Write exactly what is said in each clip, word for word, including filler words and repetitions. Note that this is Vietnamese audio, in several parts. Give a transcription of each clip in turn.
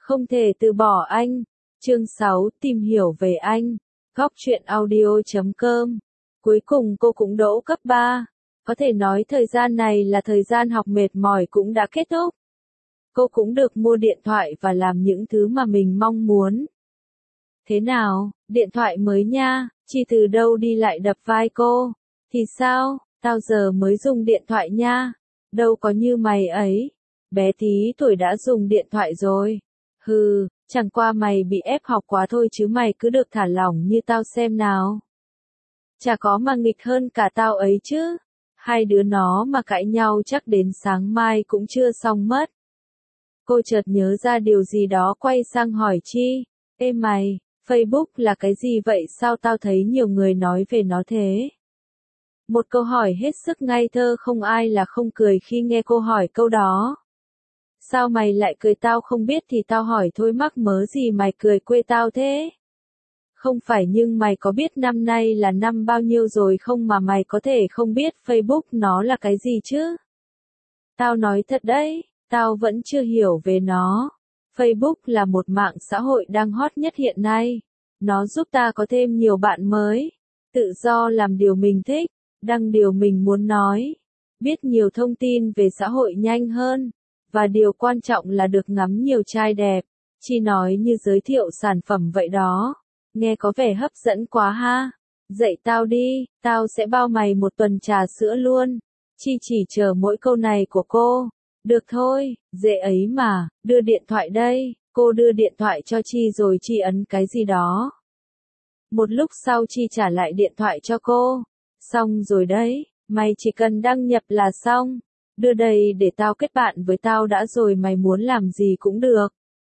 Không thể từ bỏ anh. Chương sáu, tìm hiểu về anh. Góc truyện audio chấm com. Cuối cùng cô cũng đỗ cấp ba. Có thể nói thời gian này là thời gian học mệt mỏi cũng đã kết thúc. Cô cũng được mua điện thoại và làm những thứ mà mình mong muốn. Thế nào, điện thoại mới nha, Chi từ đâu đi lại đập vai cô. Thì sao, tao giờ mới dùng điện thoại nha. Đâu có như mày ấy. Bé tí tuổi đã dùng điện thoại rồi. Hừ, chẳng qua mày bị ép học quá thôi chứ mày cứ được thả lỏng như tao xem nào. Chả có mà nghịch hơn cả tao ấy chứ. Hai đứa nó mà cãi nhau chắc đến sáng mai cũng chưa xong mất. Cô chợt nhớ ra điều gì đó quay sang hỏi Chi. Ê mày, Facebook là cái gì vậy sao tao thấy nhiều người nói về nó thế? Một câu hỏi hết sức ngây thơ không ai là không cười khi nghe cô hỏi câu đó. Sao mày lại cười tao không biết thì tao hỏi thôi mắc mớ gì mày cười quê tao thế? Không phải nhưng mày có biết năm nay là năm bao nhiêu rồi không mà mày có thể không biết Facebook nó là cái gì chứ? Tao nói thật đấy, tao vẫn chưa hiểu về nó. Facebook là một mạng xã hội đang hot nhất hiện nay. Nó giúp ta có thêm nhiều bạn mới, tự do làm điều mình thích, đăng điều mình muốn nói, biết nhiều thông tin về xã hội nhanh hơn, và điều quan trọng là được ngắm nhiều trai đẹp. Chi nói như giới thiệu sản phẩm vậy đó. Nghe có vẻ hấp dẫn quá ha. Dạy tao đi, tao sẽ bao mày một tuần trà sữa luôn. Chi chỉ chờ mỗi câu này của cô. Được thôi, dễ ấy mà, đưa điện thoại đây. Cô đưa điện thoại cho Chi rồi Chi ấn cái gì đó. Một lúc sau Chi trả lại điện thoại cho cô. Xong rồi đấy, mày chỉ cần đăng nhập là xong. Đưa đây để tao kết bạn với tao đã rồi mày muốn làm gì cũng được.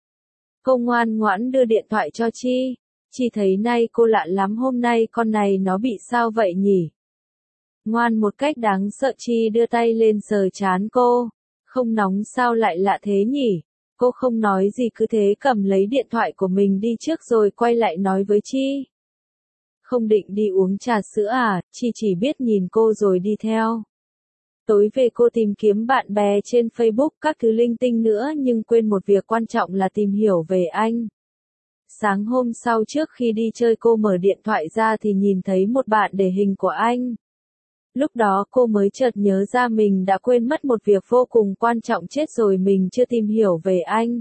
Cô ngoan ngoãn đưa điện thoại cho Chi. Chi thấy nay cô lạ lắm hôm nay con này nó bị sao vậy nhỉ? Ngoan một cách đáng sợ Chi đưa tay lên sờ trán cô. Không nóng sao lại lạ thế nhỉ? Cô không nói gì cứ thế cầm lấy điện thoại của mình đi trước rồi quay lại nói với Chi. Không định đi uống trà sữa à? Chi chỉ biết nhìn cô rồi đi theo. Tối về cô tìm kiếm bạn bè trên Facebook các thứ linh tinh nữa nhưng quên một việc quan trọng là tìm hiểu về anh. Sáng hôm sau trước khi đi chơi cô mở điện thoại ra thì nhìn thấy một bạn để hình của anh. Lúc đó cô mới chợt nhớ ra mình đã quên mất một việc vô cùng quan trọng chết rồi mình chưa tìm hiểu về anh.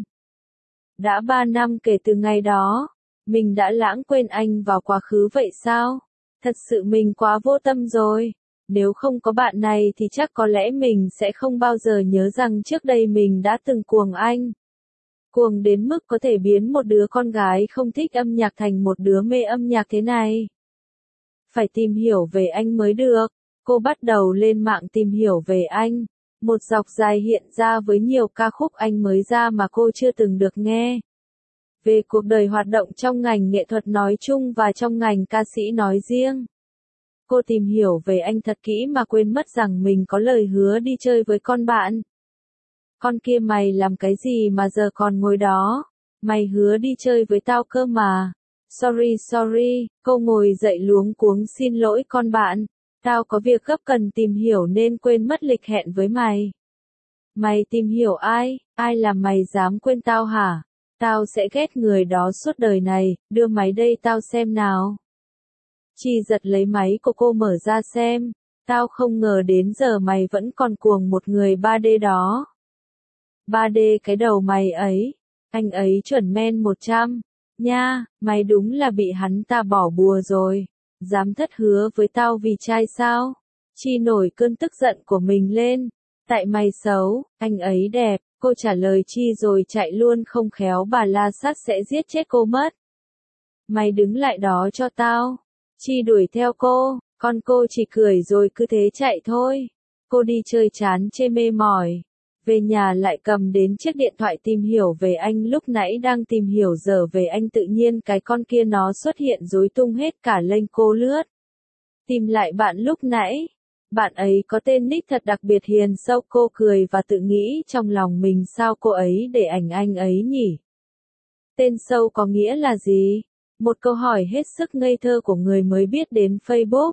Đã ba năm kể từ ngày đó, mình đã lãng quên anh vào quá khứ vậy sao? Thật sự mình quá vô tâm rồi. Nếu không có bạn này thì chắc có lẽ mình sẽ không bao giờ nhớ rằng trước đây mình đã từng cuồng anh. Cuồng đến mức có thể biến một đứa con gái không thích âm nhạc thành một đứa mê âm nhạc thế này. Phải tìm hiểu về anh mới được. Cô bắt đầu lên mạng tìm hiểu về anh. Một dọc dài hiện ra với nhiều ca khúc anh mới ra mà cô chưa từng được nghe. Về cuộc đời hoạt động trong ngành nghệ thuật nói chung và trong ngành ca sĩ nói riêng. Cô tìm hiểu về anh thật kỹ mà quên mất rằng mình có lời hứa đi chơi với con bạn. Con kia mày làm cái gì mà giờ còn ngồi đó? Mày hứa đi chơi với tao cơ mà. Sorry sorry, cô ngồi dậy luống cuống xin lỗi con bạn. Tao có việc gấp cần tìm hiểu nên quên mất lịch hẹn với mày. Mày tìm hiểu ai? Ai làm mày dám quên tao hả? Tao sẽ ghét người đó suốt đời này, đưa máy đây tao xem nào. Chi giật lấy máy của cô mở ra xem. Tao không ngờ đến giờ mày vẫn còn cuồng một người ba D đó. ba D cái đầu mày ấy. Anh ấy chuẩn men một trăm. Nha, mày đúng là bị hắn ta bỏ bùa rồi. Dám thất hứa với tao vì trai sao? Chi nổi cơn tức giận của mình lên. Tại mày xấu, anh ấy đẹp. Cô trả lời Chi rồi chạy luôn không khéo bà la sát sẽ giết chết cô mất. Mày đứng lại đó cho tao. Chi đuổi theo cô, con cô chỉ cười rồi cứ thế chạy thôi. Cô đi chơi chán chê mê mỏi. Về nhà lại cầm đến chiếc điện thoại tìm hiểu về anh lúc nãy đang tìm hiểu giờ về anh tự nhiên cái con kia nó xuất hiện rối tung hết cả link cô lướt. Tìm lại bạn lúc nãy. Bạn ấy có tên nick thật đặc biệt hiền sâu cô cười và tự nghĩ trong lòng mình sao cô ấy để ảnh anh ấy nhỉ? Tên sâu có nghĩa là gì? Một câu hỏi hết sức ngây thơ của người mới biết đến Facebook.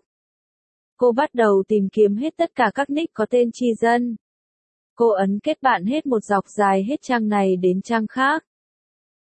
Cô bắt đầu tìm kiếm hết tất cả các nick có tên Chi Dân. Cô ấn kết bạn hết một dọc dài hết trang này đến trang khác.